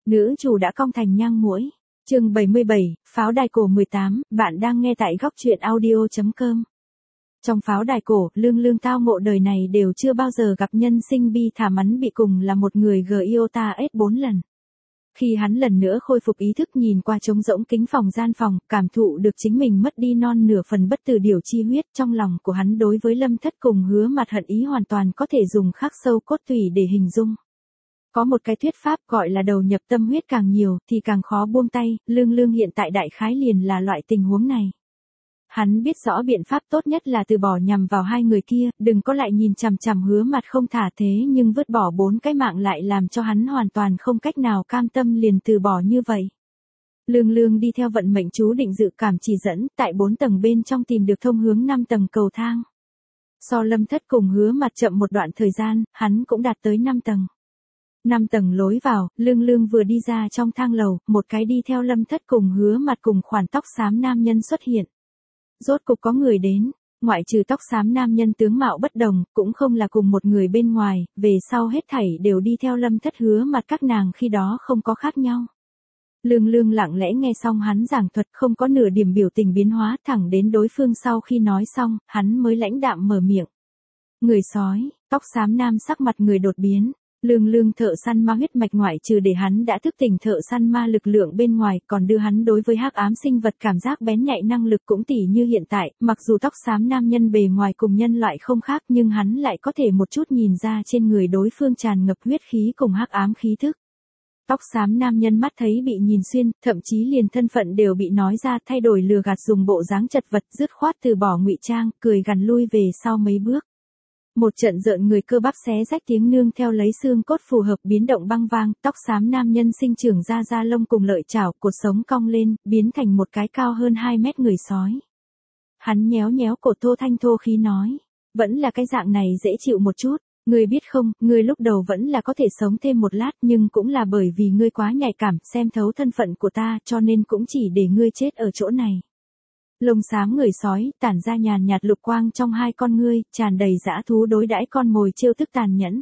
Nữ chủ đã cong thành nhang muỗi. Chương 77, Pháo đài cổ 18, bạn đang nghe tại góc truyện audio.com. Trong pháo đài cổ, Lương tao ngộ đời này đều chưa bao giờ gặp nhân sinh bi thảm mắn bị cùng là một người Giota S 4 lần. Khi hắn lần nữa khôi phục ý thức nhìn qua trống rỗng kính gian phòng, cảm thụ được chính mình mất đi non nửa phần bất tử điều chi huyết, trong lòng của hắn đối với Lâm Thất cùng Hứa Mặt hận ý hoàn toàn có thể dùng khắc sâu cốt tủy để hình dung. Có một cái thuyết pháp gọi là đầu nhập tâm huyết càng nhiều thì càng khó buông tay, Lương hiện tại đại khái liền là loại tình huống này. Hắn biết rõ biện pháp tốt nhất là từ bỏ nhằm vào hai người kia, đừng có lại nhìn chằm chằm Hứa Mặt không thả, thế nhưng vứt bỏ 4 cái mạng lại làm cho hắn hoàn toàn không cách nào cam tâm liền từ bỏ như vậy. Lương đi theo vận mệnh chú định dự cảm chỉ dẫn, tại 4 tầng bên trong tìm được thông hướng 5 tầng cầu thang. So Lâm Thất cùng Hứa Mặt chậm một đoạn thời gian, hắn cũng đạt tới 5 tầng. 5 tầng lối vào, Lương vừa đi ra trong thang lầu, một cái đi theo Lâm Thất cùng Hứa Mặt cùng khoản tóc xám nam nhân xuất hiện. Rốt cục có người đến, ngoại trừ tóc xám nam nhân tướng mạo bất đồng, cũng không là cùng một người bên ngoài, về sau hết thảy đều đi theo Lâm Thất Hứa Mặt các nàng khi đó không có khác nhau. Lương lặng lẽ nghe xong hắn giảng thuật, không có nửa điểm biểu tình biến hóa, thẳng đến đối phương sau khi nói xong, hắn mới lãnh đạm mở miệng. Người sói, tóc xám nam sắc mặt người đột biến. Lương thợ săn ma huyết mạch ngoại trừ để hắn đã thức tỉnh thợ săn ma lực lượng bên ngoài, còn đưa hắn đối với hắc ám sinh vật cảm giác bén nhạy năng lực cũng tỉ như hiện tại, mặc dù tóc xám nam nhân bề ngoài cùng nhân loại không khác nhưng hắn lại có thể một chút nhìn ra trên người đối phương tràn ngập huyết khí cùng hắc ám khí thức. Tóc xám nam nhân mắt thấy bị nhìn xuyên, thậm chí liền thân phận đều bị nói ra, thay đổi lừa gạt dùng bộ dáng chật vật dứt khoát từ bỏ ngụy trang, cười gằn lui về sau mấy bước. Một trận rợn người cơ bắp xé rách tiếng nương theo lấy xương cốt phù hợp biến động băng vang, tóc xám nam nhân sinh trưởng ra da lông cùng lợi chảo, cột sống cong lên, biến thành một cái cao hơn 2 mét người sói. Hắn nhéo cổ thô thanh thô khí nói, vẫn là cái dạng này dễ chịu một chút, ngươi biết không, ngươi lúc đầu vẫn là có thể sống thêm một lát nhưng cũng là bởi vì ngươi quá nhạy cảm, xem thấu thân phận của ta cho nên cũng chỉ để ngươi chết ở chỗ này. Lông xám người sói, tản ra nhàn nhạt lục quang trong hai con ngươi, tràn đầy dã thú đối đãi con mồi trêu tức tàn nhẫn.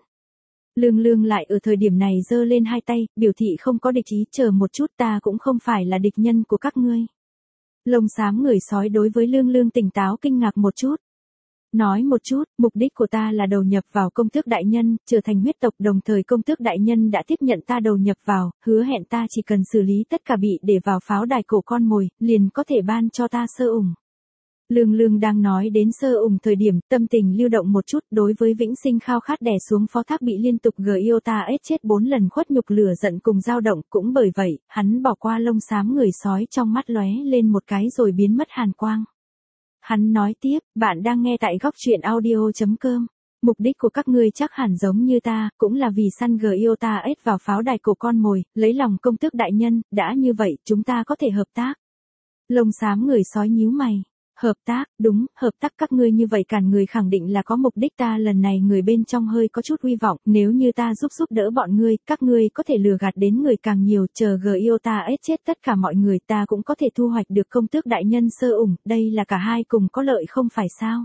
Lương lại ở thời điểm này giơ lên hai tay, biểu thị không có địch ý, chờ một chút, ta cũng không phải là địch nhân của các ngươi. Lông xám người sói đối với Lương tỉnh táo kinh ngạc một chút. Nói một chút, mục đích của ta là đầu nhập vào công tước đại nhân, trở thành huyết tộc, đồng thời công tước đại nhân đã tiếp nhận ta đầu nhập vào, hứa hẹn ta chỉ cần xử lý tất cả bị để vào pháo đài cổ con mồi, liền có thể ban cho ta sơ ủng. Lương đang nói đến sơ ủng thời điểm, tâm tình lưu động một chút, đối với vĩnh sinh khao khát đè xuống phó thác bị liên tục Giota S chết 4 lần khuất nhục lửa giận cùng dao động, cũng bởi vậy, hắn bỏ qua lông xám người sói trong mắt lóe lên một cái rồi biến mất hàn quang. Hắn nói tiếp, bạn đang nghe tại góc truyện audio.com. Mục đích của các ngươi chắc hẳn giống như ta, cũng là vì săn Giota S vào pháo đài cổ con mồi, lấy lòng công tước đại nhân, đã như vậy, chúng ta có thể hợp tác. Lông xám người sói nhíu mày. Hợp tác, đúng, hợp tác các ngươi như vậy cản người khẳng định là có mục đích, ta lần này người bên trong hơi có chút hy vọng, nếu như ta giúp đỡ bọn ngươi, các ngươi có thể lừa gạt đến người càng nhiều, chờ Giota S chết tất cả mọi người, ta cũng có thể thu hoạch được công tước đại nhân sơ ủng, đây là cả hai cùng có lợi không phải sao?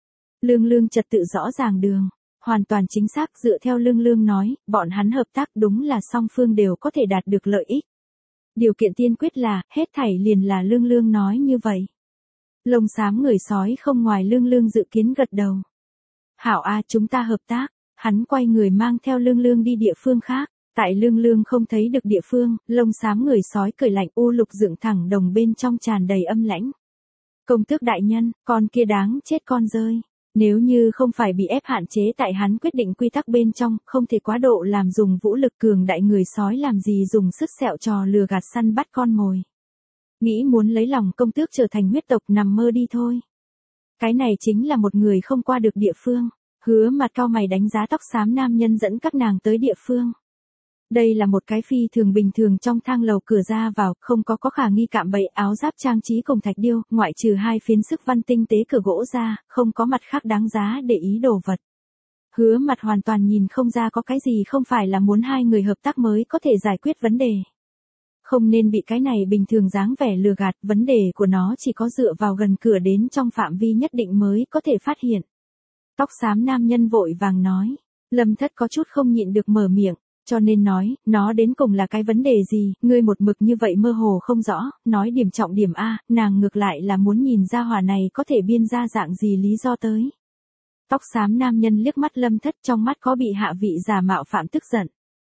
Lương trật tự rõ ràng đường, hoàn toàn chính xác, dựa theo Lương nói, bọn hắn hợp tác đúng là song phương đều có thể đạt được lợi ích. Điều kiện tiên quyết là, hết thảy liền là Lương nói như vậy. Lông xám người sói không ngoài Lương dự kiến gật đầu. Hảo a, chúng ta hợp tác. Hắn quay người mang theo Lương đi địa phương khác. Tại Lương không thấy được địa phương, lông xám người sói cười lạnh, u lục dựng thẳng đồng bên trong tràn đầy âm lãnh. Công tước đại nhân, con kia đáng chết con rơi. Nếu như không phải bị ép hạn chế tại hắn quyết định quy tắc bên trong, không thể quá độ làm dùng vũ lực, cường đại người sói làm gì dùng sức sẹo trò lừa gạt săn bắt con mồi. Nghĩ muốn lấy lòng công tước trở thành huyết tộc, nằm mơ đi thôi. Cái này chính là một người không qua được địa phương. Hứa Mặt cau mày đánh giá tóc xám nam nhân dẫn các nàng tới địa phương. Đây là một cái phi thường bình thường trong thang lầu, cửa ra vào, không có khả nghi cạm bẫy, áo giáp trang trí cùng thạch điêu, ngoại trừ 2 phiến sức văn tinh tế cửa gỗ ra, không có mặt khác đáng giá để ý đồ vật. Hứa Mặt hoàn toàn nhìn không ra có cái gì không phải là muốn hai người hợp tác mới có thể giải quyết vấn đề. Không nên bị cái này bình thường dáng vẻ lừa gạt, vấn đề của nó chỉ có dựa vào gần cửa đến trong phạm vi nhất định mới có thể phát hiện. Tóc xám nam nhân vội vàng nói, Lâm Thất có chút không nhịn được mở miệng, Cho nên nói, nó đến cùng là cái vấn đề gì, ngươi một mực như vậy mơ hồ không rõ, nói điểm trọng điểm A, nàng ngược lại là muốn nhìn ra hỏa này có thể biên ra dạng gì lý do tới. Tóc xám nam nhân liếc mắt Lâm Thất, trong mắt có bị hạ vị giả mạo phạm tức giận.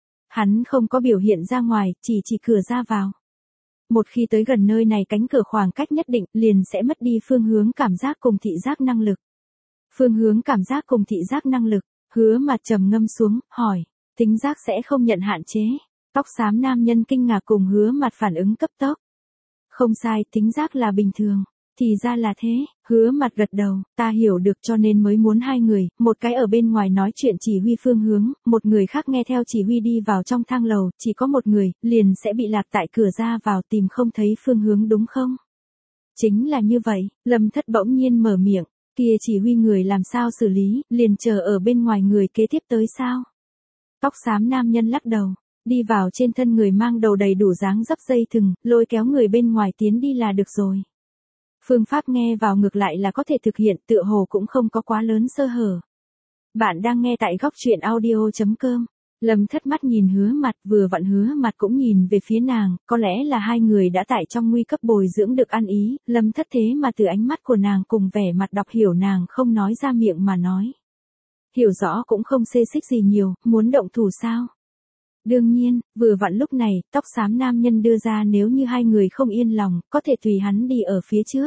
Hắn không có biểu hiện ra ngoài, chỉ cửa ra vào. Một khi tới gần nơi này cánh cửa khoảng cách nhất định, liền sẽ mất đi phương hướng cảm giác cùng thị giác năng lực. Phương hướng cảm giác cùng thị giác năng lực, Hứa Mặt trầm ngâm xuống, hỏi, tính giác sẽ không nhận hạn chế. Tóc xám nam nhân kinh ngạc cùng Hứa Mặt phản ứng cấp tốc. Không sai, tính giác là bình thường. Thì ra là thế, Hứa Mặt gật đầu, ta hiểu được, cho nên mới muốn hai người, một cái ở bên ngoài nói chuyện chỉ huy phương hướng, một người khác nghe theo chỉ huy đi vào trong thang lầu, chỉ có một người, liền sẽ bị lạc tại cửa ra vào tìm không thấy phương hướng đúng không? Chính là như vậy, Lâm Thất bỗng nhiên mở miệng, kia chỉ huy người làm sao xử lý, liền chờ ở bên ngoài người kế tiếp tới sao? Tóc xám nam nhân lắc đầu, đi vào trên thân người mang đầu đầy đủ dáng dấp dây thừng, lôi kéo người bên ngoài tiến đi là được rồi. Phương pháp nghe vào ngược lại là có thể thực hiện, tựa hồ cũng không có quá lớn sơ hở. Bạn đang nghe tại góc truyện audio.com. Lâm Thất mắt nhìn Hứa Mặt, vừa vặn Hứa Mặt cũng nhìn về phía nàng, có lẽ là hai người đã tại trong nguy cấp bồi dưỡng được ăn ý, Lâm Thất thế mà từ ánh mắt của nàng cùng vẻ mặt đọc hiểu nàng không nói ra miệng mà nói. Hiểu rõ cũng không xê xích gì nhiều, muốn động thủ sao? Đương nhiên, vừa vặn lúc này, tóc xám nam nhân đưa ra nếu như hai người không yên lòng, có thể tùy hắn đi ở phía trước.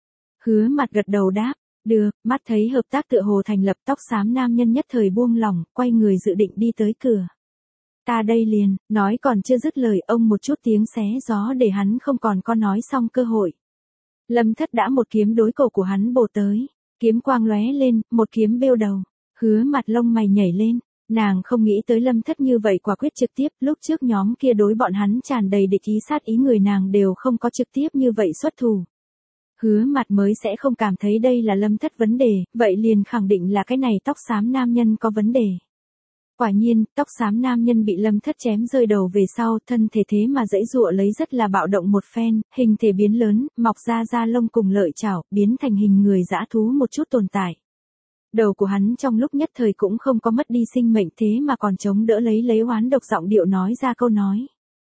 Hứa Mặt gật đầu đáp, được, mắt thấy hợp tác tựa hồ thành lập, tóc xám nam nhân nhất thời buông lòng, quay người dự định đi tới cửa. Ta đây liền, nói còn chưa dứt lời, ông một chút tiếng xé gió để hắn không còn có nói xong cơ hội. Lâm Thất đã một kiếm đối cổ của hắn bổ tới, kiếm quang lóe lên, một kiếm bêu đầu. Hứa Mặt lông mày nhảy lên. Nàng không nghĩ tới Lâm Thất như vậy quả quyết trực tiếp, lúc trước nhóm kia đối bọn hắn tràn đầy địch ý sát ý người nàng đều không có trực tiếp như vậy xuất thủ. Hứa Mặt mới sẽ không cảm thấy đây là Lâm Thất vấn đề, vậy liền khẳng định là cái này tóc xám nam nhân có vấn đề. Quả nhiên, tóc xám nam nhân bị Lâm Thất chém rơi đầu về sau, thân thể thế mà giãy giụa lấy rất là bạo động một phen, hình thể biến lớn, mọc ra da lông cùng lợi chảo, biến thành hình người dã thú một chút tồn tại. Đầu của hắn trong lúc nhất thời cũng không có mất đi sinh mệnh thế mà còn chống đỡ lấy oán độc giọng điệu nói ra câu nói.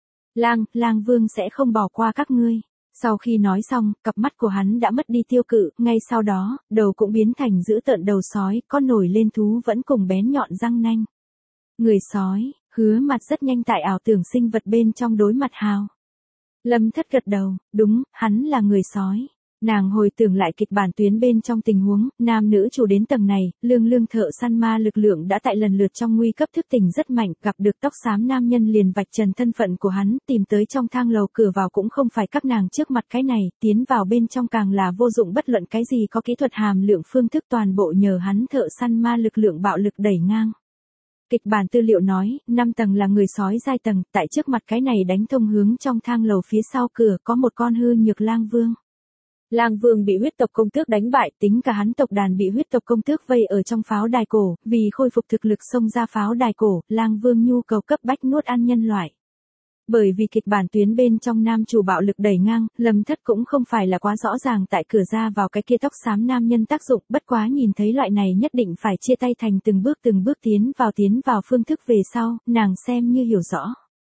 Lang Vương sẽ không bỏ qua các ngươi. Sau khi nói xong, cặp mắt của hắn đã mất đi tiêu cự, ngay sau đó, đầu cũng biến thành dữ tợn đầu sói, có nổi lên thú vẫn cùng bén nhọn răng nanh. Người sói, Hứa Mặt rất nhanh tại ảo tưởng sinh vật bên trong đối mặt hào. Lâm Thất gật đầu, đúng, hắn là người sói. Nàng hồi tưởng lại kịch bản tuyến bên trong tình huống, nam nữ chủ đến tầng này, lương thợ săn ma lực lượng đã tại lần lượt trong nguy cấp thức tỉnh rất mạnh, gặp được tóc xám nam nhân liền vạch trần thân phận của hắn, tìm tới trong thang lầu cửa vào cũng không phải các nàng trước mặt cái này, tiến vào bên trong càng là vô dụng bất luận cái gì có kỹ thuật hàm lượng phương thức toàn bộ nhờ hắn thợ săn ma lực lượng bạo lực đẩy ngang. Kịch bản tư liệu nói, 5 tầng là người sói giai tầng, tại trước mặt cái này đánh thông hướng trong thang lầu phía sau cửa có một con hư nhược lang vương. Lang Vương bị huyết tộc công tước đánh bại, tính cả hắn tộc đàn bị huyết tộc công tước vây ở trong pháo đài cổ, vì khôi phục thực lực xông ra pháo đài cổ, Lang Vương nhu cầu cấp bách nuốt ăn nhân loại. Bởi vì kịch bản tuyến bên trong nam chủ bạo lực đẩy ngang, Lâm Thất cũng không phải là quá rõ ràng tại cửa ra vào cái kia tóc xám nam nhân tác dụng, bất quá nhìn thấy loại này nhất định phải chia tay thành từng bước tiến vào phương thức về sau, nàng xem như hiểu rõ.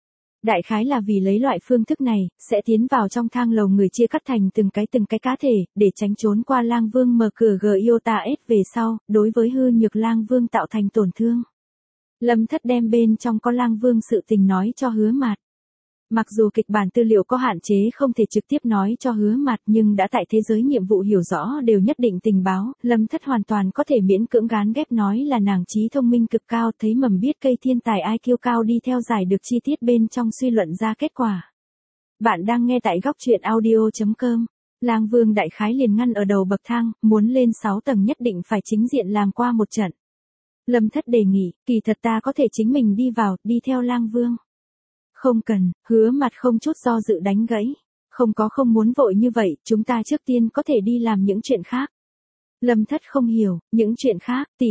Đại khái là vì lấy loại phương thức này, sẽ tiến vào trong thang lầu người chia cắt thành từng cái cá thể, để tránh trốn qua Lang Vương mở cửa Giota S về sau, đối với hư nhược Lang Vương tạo thành tổn thương. Lâm Thất đem bên trong có Lang Vương sự tình nói cho Hứa Mặt. Mặc dù kịch bản tư liệu có hạn chế không thể trực tiếp nói cho Hứa Mặt nhưng đã tại thế giới nhiệm vụ hiểu rõ đều nhất định tình báo, Lâm Thất hoàn toàn có thể miễn cưỡng gán ghép nói là nàng trí thông minh cực cao thấy mầm biết cây thiên tài IQ cao đi theo giải được chi tiết bên trong suy luận ra kết quả. Bạn đang nghe tại góc truyện audio.com. Lang Vương đại khái liền ngăn ở đầu bậc thang, muốn lên 6 tầng nhất định phải chính diện làm qua một trận. Lâm Thất đề nghị, kỳ thật ta có thể chính mình đi vào, đi theo Lang Vương. Không cần, Hứa Mặt không chút do dự đánh gãy. Không muốn vội như vậy, chúng ta trước tiên có thể đi làm những chuyện khác. Lâm Thất không hiểu, những chuyện khác, tỉ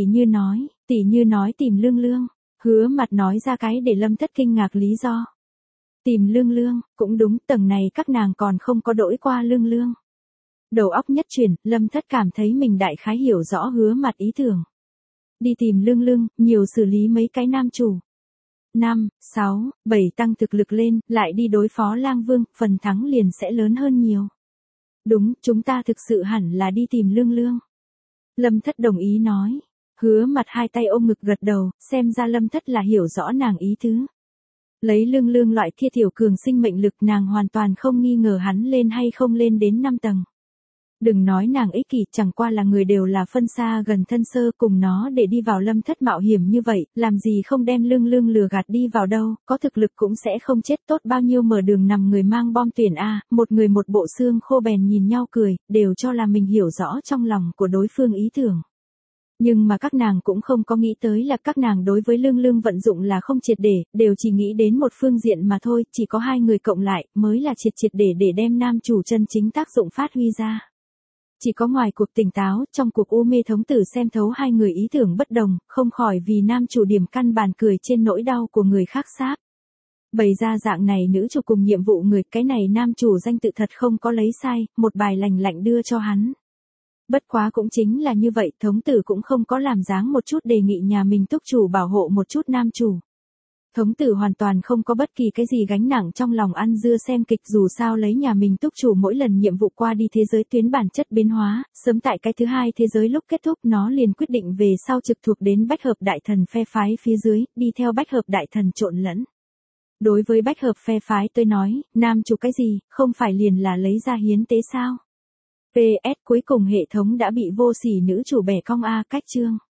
như nói tìm Lương. Hứa Mặt nói ra cái để Lâm Thất kinh ngạc lý do. Tìm Lương, cũng đúng, tầng này các nàng còn không có đổi qua Lương. Đầu óc nhất chuyển, Lâm Thất cảm thấy mình đại khái hiểu rõ Hứa Mặt ý tưởng. Đi tìm Lương, nhiều xử lý mấy cái nam chủ. 5, 6, 7 tăng thực lực lên, lại đi đối phó lang vương, phần thắng liền sẽ lớn hơn nhiều. Đúng, chúng ta thực sự hẳn là đi tìm Lương Lương. Lâm Thất đồng ý nói. Hứa Mặt hai tay ôm ngực gật đầu, xem ra Lâm Thất là hiểu rõ nàng ý tứ. Lấy Lương Lương loại kia tiểu cường sinh mệnh lực, nàng hoàn toàn không nghi ngờ hắn lên hay không lên đến 5 tầng. Đừng nói nàng ích kỷ, chẳng qua là người đều là phân xa gần thân sơ, cùng nó để đi vào Lâm Thất mạo hiểm như vậy, làm gì không đem Lương Lương lừa gạt đi vào đâu, có thực lực cũng sẽ không chết, tốt bao nhiêu mở đường nằm người mang bom tuyển a, một người một bộ xương khô bèn nhìn nhau cười, đều cho là mình hiểu rõ trong lòng của đối phương ý tưởng. Nhưng mà các nàng cũng không có nghĩ tới là các nàng đối với Lương Lương vận dụng là không triệt để, đều chỉ nghĩ đến một phương diện mà thôi, chỉ có hai người cộng lại mới là triệt để đem nam chủ chân chính tác dụng phát huy ra. Chỉ có ngoài cuộc tỉnh táo, trong cuộc u mê thống tử xem thấu hai người ý tưởng bất đồng, không khỏi vì nam chủ điểm căn bản cười trên nỗi đau của người khác sáp. Bày ra dạng này nữ chủ cùng nhiệm vụ người, cái này nam chủ danh tự thật không có lấy sai, một bài lành lạnh đưa cho hắn. Bất quá cũng chính là như vậy, thống tử cũng không có làm dáng một chút đề nghị nhà mình túc chủ bảo hộ một chút nam chủ. Thống tử hoàn toàn không có bất kỳ cái gì gánh nặng trong lòng, ăn dưa xem kịch, dù sao lấy nhà mình túc chủ mỗi lần nhiệm vụ qua đi thế giới tuyến bản chất biến hóa, sớm tại cái thứ hai thế giới lúc kết thúc nó liền quyết định về sau trực thuộc đến bách hợp đại thần phe phái phía dưới, đi theo bách hợp đại thần trộn lẫn. Đối với bách hợp phe phái tôi nói, nam chủ cái gì, không phải liền là lấy ra hiến tế sao? PS cuối cùng hệ thống đã bị vô sỉ nữ chủ bẻ cong a cách chương.